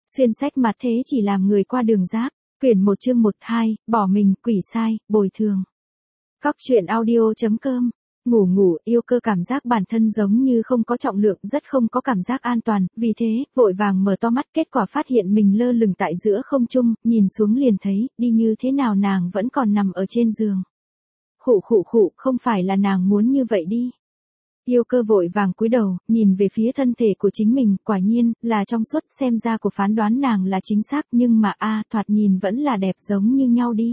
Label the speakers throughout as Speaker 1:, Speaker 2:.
Speaker 1: Xuyên sách mặt thế chỉ làm người qua đường giáp. Quyển 1 chương 1-2, bỏ mình, quỷ sai, bồi thường. Góc truyện audio.com. Ngủ yêu cơ cảm giác bản thân giống như không có trọng lượng, rất không có cảm giác an toàn, vì thế, vội vàng mở to mắt, kết quả phát hiện mình lơ lửng tại giữa không trung, nhìn xuống liền thấy, đi như thế nào nàng vẫn còn nằm ở trên giường. Khụ, không phải là nàng muốn như vậy đi. Yêu cơ vội vàng cúi đầu, nhìn về phía thân thể của chính mình, quả nhiên, là trong suốt, xem ra của phán đoán nàng là chính xác, nhưng mà thoạt nhìn vẫn là đẹp giống như nhau đi.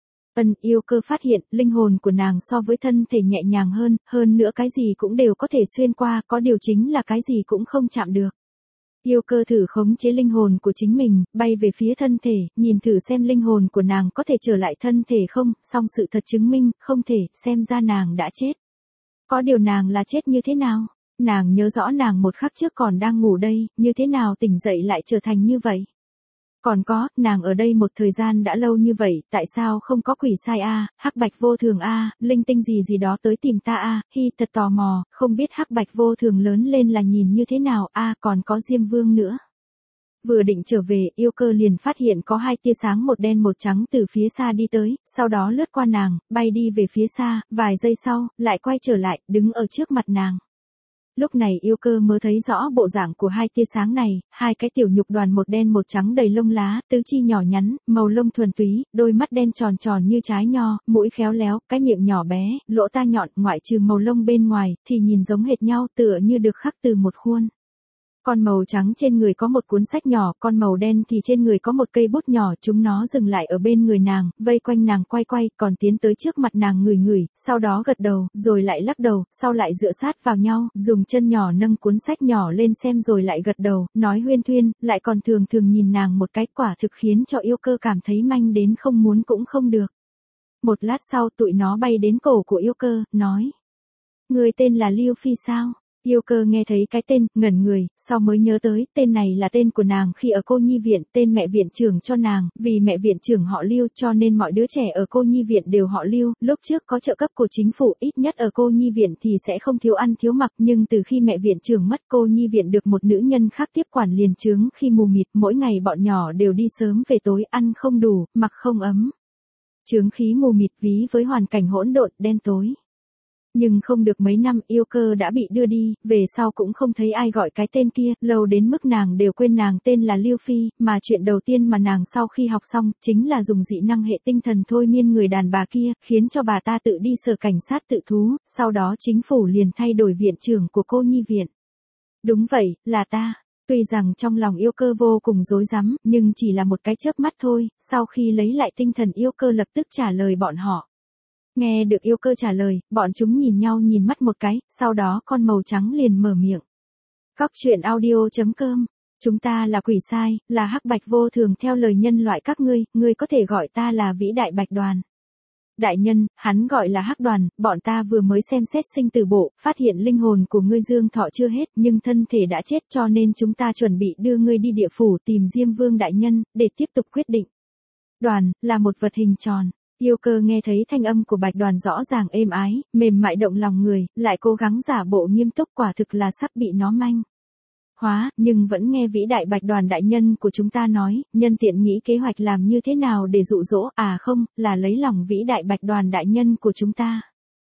Speaker 1: Yêu cơ phát hiện, linh hồn của nàng so với thân thể nhẹ nhàng hơn nữa cái gì cũng đều có thể xuyên qua, có điều chính là cái gì cũng không chạm được. Yêu cơ thử khống chế linh hồn của chính mình, bay về phía thân thể, nhìn thử xem linh hồn của nàng có thể trở lại thân thể không, song sự thật chứng minh, không thể, xem ra nàng đã chết. Có điều nàng là chết như thế nào? Nàng nhớ rõ nàng một khắc trước còn đang ngủ đây, như thế nào tỉnh dậy lại trở thành như vậy? Còn có, nàng ở đây một thời gian đã lâu như vậy, tại sao không có quỷ sai hắc bạch vô thường linh tinh gì đó tới tìm ta thật tò mò, không biết hắc bạch vô thường lớn lên là nhìn như thế nào còn có Diêm Vương nữa. Vừa định trở về, yêu cơ liền phát hiện có hai tia sáng một đen một trắng từ phía xa đi tới, sau đó lướt qua nàng, bay đi về phía xa, vài giây sau, lại quay trở lại, đứng ở trước mặt nàng. Lúc này yêu cơ mới thấy rõ bộ dạng của hai tia sáng này, hai cái tiểu nhục đoàn một đen một trắng đầy lông lá, tứ chi nhỏ nhắn, màu lông thuần túy, đôi mắt đen tròn tròn như trái nho, mũi khéo léo, cái miệng nhỏ bé, lỗ tai nhọn, ngoại trừ màu lông bên ngoài, thì nhìn giống hệt nhau, tựa như được khắc từ một khuôn. Con màu trắng trên người có một cuốn sách nhỏ, con màu đen thì trên người có một cây bút nhỏ, chúng nó dừng lại ở bên người nàng, vây quanh nàng quay, còn tiến tới trước mặt nàng ngửi, sau đó gật đầu, rồi lại lắc đầu, sau lại dựa sát vào nhau, dùng chân nhỏ nâng cuốn sách nhỏ lên xem rồi lại gật đầu, nói huyên thuyên, lại còn thường nhìn nàng một cái, quả thực khiến cho yêu cơ cảm thấy manh đến không muốn cũng không được. Một lát sau tụi nó bay đến cổ của yêu cơ, nói: Người tên là Lưu Phi sao? Yêu cơ nghe thấy cái tên, ngẩn người, sau mới nhớ tới, tên này là tên của nàng khi ở cô nhi viện, tên mẹ viện trưởng cho nàng, vì mẹ viện trưởng họ Lưu cho nên mọi đứa trẻ ở cô nhi viện đều họ Lưu, lúc trước có trợ cấp của chính phủ, ít nhất ở cô nhi viện thì sẽ không thiếu ăn thiếu mặc, nhưng từ khi mẹ viện trưởng mất, cô nhi viện được một nữ nhân khác tiếp quản liền chướng khi mù mịt, mỗi ngày bọn nhỏ đều đi sớm về tối, ăn không đủ, mặc không ấm. Chướng khí mù mịt ví với hoàn cảnh hỗn độn, đen tối. Nhưng không được mấy năm yêu cơ đã bị đưa đi, về sau cũng không thấy ai gọi cái tên kia, lâu đến mức nàng đều quên nàng tên là Lưu Phi, mà chuyện đầu tiên mà nàng sau khi học xong, chính là dùng dị năng hệ tinh thần thôi miên người đàn bà kia, khiến cho bà ta tự đi sở cảnh sát tự thú, sau đó chính phủ liền thay đổi viện trưởng của cô nhi viện. Đúng vậy, là ta. Tuy rằng trong lòng yêu cơ vô cùng rối rắm, nhưng chỉ là một cái chớp mắt thôi, sau khi lấy lại tinh thần yêu cơ lập tức trả lời bọn họ. Nghe được yêu cơ trả lời, bọn chúng nhìn nhau nhìn mắt một cái, sau đó con màu trắng liền mở miệng. Góc truyện audio.com. Chúng ta là quỷ sai, là hắc bạch vô thường theo lời nhân loại các ngươi có thể gọi ta là vĩ đại bạch đoàn. Đại nhân, hắn gọi là hắc đoàn, bọn ta vừa mới xem xét sinh tử bộ, phát hiện linh hồn của ngươi dương thọ chưa hết nhưng thân thể đã chết cho nên chúng ta chuẩn bị đưa ngươi đi địa phủ tìm Diêm Vương đại nhân, để tiếp tục quyết định. Đoàn, là một vật hình tròn. Yêu cơ nghe thấy thanh âm của bạch đoàn rõ ràng êm ái, mềm mại động lòng người, lại cố gắng giả bộ nghiêm túc, quả thực là sắp bị nó manh hóa, nhưng vẫn nghe vĩ đại bạch đoàn đại nhân của chúng ta nói, nhân tiện nghĩ kế hoạch làm như thế nào để dụ dỗ, không, là lấy lòng vĩ đại bạch đoàn đại nhân của chúng ta.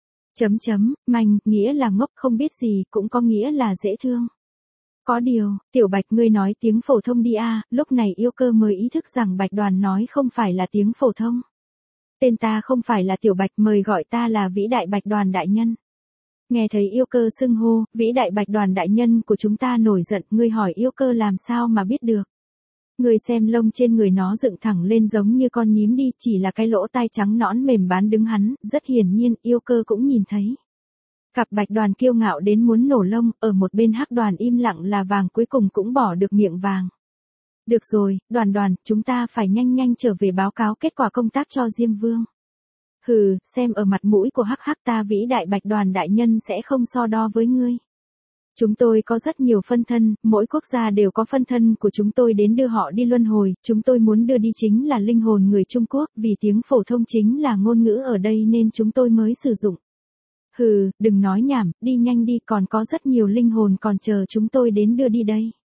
Speaker 1: Manh, nghĩa là ngốc không biết gì, cũng có nghĩa là dễ thương. Có điều, tiểu bạch ngươi nói tiếng phổ thông đi lúc này yêu cơ mới ý thức rằng bạch đoàn nói không phải là tiếng phổ thông. Tên ta không phải là tiểu bạch, mời gọi ta là vĩ đại bạch đoàn đại nhân. Nghe thấy yêu cơ xưng hô, vĩ đại bạch đoàn đại nhân của chúng ta nổi giận, ngươi hỏi yêu cơ làm sao mà biết được. Ngươi xem lông trên người nó dựng thẳng lên giống như con nhím đi, chỉ là cái lỗ tai trắng nõn mềm bán đứng hắn, rất hiển nhiên, yêu cơ cũng nhìn thấy. Cặp bạch đoàn kiêu ngạo đến muốn nổ lông, ở một bên hắc đoàn im lặng là vàng cuối cùng cũng bỏ được miệng vàng. Được rồi, đoàn, chúng ta phải nhanh trở về báo cáo kết quả công tác cho Diêm Vương. Xem ở mặt mũi của hắc ta vĩ đại bạch đoàn đại nhân sẽ không so đo với ngươi. Chúng tôi có rất nhiều phân thân, mỗi quốc gia đều có phân thân của chúng tôi đến đưa họ đi luân hồi, chúng tôi muốn đưa đi chính là linh hồn người Trung Quốc, vì tiếng phổ thông chính là ngôn ngữ ở đây nên chúng tôi mới sử dụng. Đừng nói nhảm, đi nhanh đi, còn có rất nhiều linh hồn còn chờ chúng tôi đến đưa đi đây.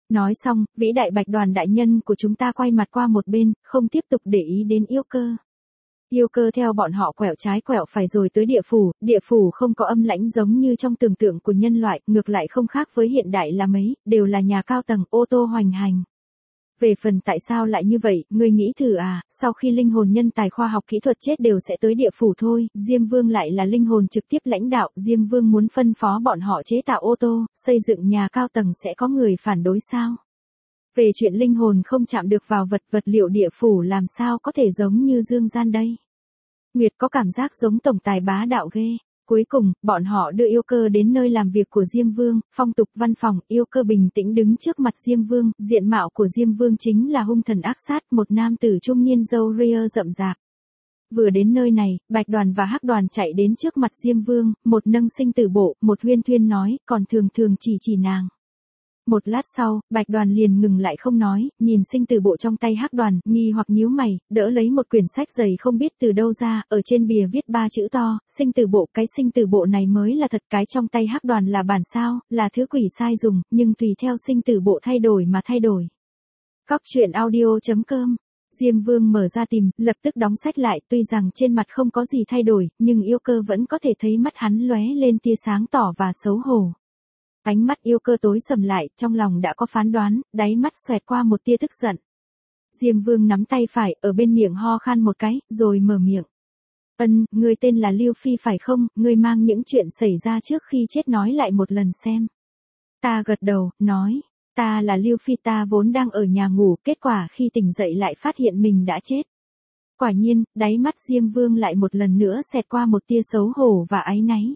Speaker 1: Nói xong, vĩ đại Bạch Đoàn đại nhân của chúng ta quay mặt qua một bên, không tiếp tục để ý đến Yêu Cơ. Yêu Cơ theo bọn họ quẹo trái quẹo phải rồi tới địa phủ không có âm lãnh giống như trong tưởng tượng của nhân loại, ngược lại không khác với hiện đại là mấy, đều là nhà cao tầng ô tô hoành hành. Về phần tại sao lại như vậy, ngươi nghĩ thử à, sau khi linh hồn nhân tài khoa học kỹ thuật chết đều sẽ tới địa phủ thôi, Diêm Vương lại là linh hồn trực tiếp lãnh đạo, Diêm Vương muốn phân phó bọn họ chế tạo ô tô, xây dựng nhà cao tầng sẽ có người phản đối sao? Về chuyện linh hồn không chạm được vào vật liệu địa phủ làm sao có thể giống như dương gian đây? Nguyệt có cảm giác giống tổng tài bá đạo ghê. Cuối cùng, bọn họ đưa Yêu Cơ đến nơi làm việc của Diêm Vương, phong tục văn phòng, Yêu Cơ bình tĩnh đứng trước mặt Diêm Vương, diện mạo của Diêm Vương chính là hung thần ác sát, một nam tử trung niên râu ria rậm rạp. Vừa đến nơi này, Bạch Đoàn và Hắc Đoàn chạy đến trước mặt Diêm Vương, một nâng sinh tử bộ, một huyên thuyên nói, còn thường chỉ nàng. Một lát sau, Bạch Đoàn liền ngừng lại không nói, nhìn sinh tử bộ trong tay Hắc Đoàn, nghi hoặc nhíu mày, đỡ lấy một quyển sách dày không biết từ đâu ra, ở trên bìa viết 3 chữ to, sinh tử bộ, cái sinh tử bộ này mới là thật, cái trong tay Hắc Đoàn là bản sao, là thứ quỷ sai dùng, nhưng tùy theo sinh tử bộ thay đổi mà thay đổi. Cóc truyện audio.com. Diêm Vương mở ra tìm, lập tức đóng sách lại, tuy rằng trên mặt không có gì thay đổi, nhưng Yêu Cơ vẫn có thể thấy mắt hắn lóe lên tia sáng tỏ và xấu hổ. Ánh mắt Yêu Cơ tối sầm lại, trong lòng đã có phán đoán, đáy mắt xoẹt qua một tia tức giận. Diêm Vương nắm tay phải, ở bên miệng ho khan một cái, rồi mở miệng. Ngươi tên là Lưu Phi phải không, ngươi mang những chuyện xảy ra trước khi chết nói lại một lần xem. Ta gật đầu, nói, ta là Lưu Phi, ta vốn đang ở nhà ngủ, kết quả khi tỉnh dậy lại phát hiện mình đã chết. Quả nhiên, đáy mắt Diêm Vương lại một lần nữa xẹt qua một tia xấu hổ và áy náy.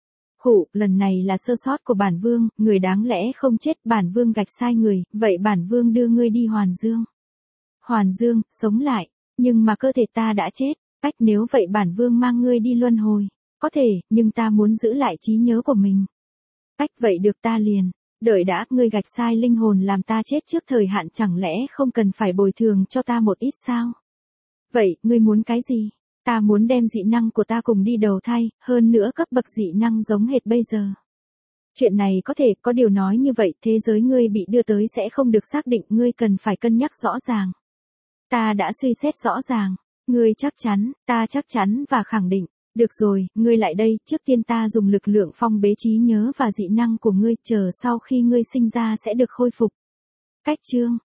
Speaker 1: Lần này là sơ sót của bản vương, người đáng lẽ không chết, bản vương gạch sai người, vậy bản vương đưa ngươi đi Hoàn Dương. Hoàn Dương, sống lại, nhưng mà cơ thể ta đã chết, nếu vậy bản vương mang ngươi đi luân hồi. Có thể, nhưng ta muốn giữ lại trí nhớ của mình. Vậy được, ta liền. Đợi đã, ngươi gạch sai linh hồn làm ta chết trước thời hạn, chẳng lẽ không cần phải bồi thường cho ta một ít sao? Vậy, ngươi muốn cái gì? Ta muốn đem dị năng của ta cùng đi đầu thai, hơn nữa cấp bậc dị năng giống hệt bây giờ. Chuyện này có thể, có điều nói như vậy, thế giới ngươi bị đưa tới sẽ không được xác định, ngươi cần phải cân nhắc rõ ràng. Ta đã suy xét rõ ràng. Ngươi chắc chắn, ta chắc chắn và khẳng định. Được rồi, ngươi lại đây, trước tiên ta dùng lực lượng phong bế trí nhớ và dị năng của ngươi, chờ sau khi ngươi sinh ra sẽ được khôi phục. Cách chương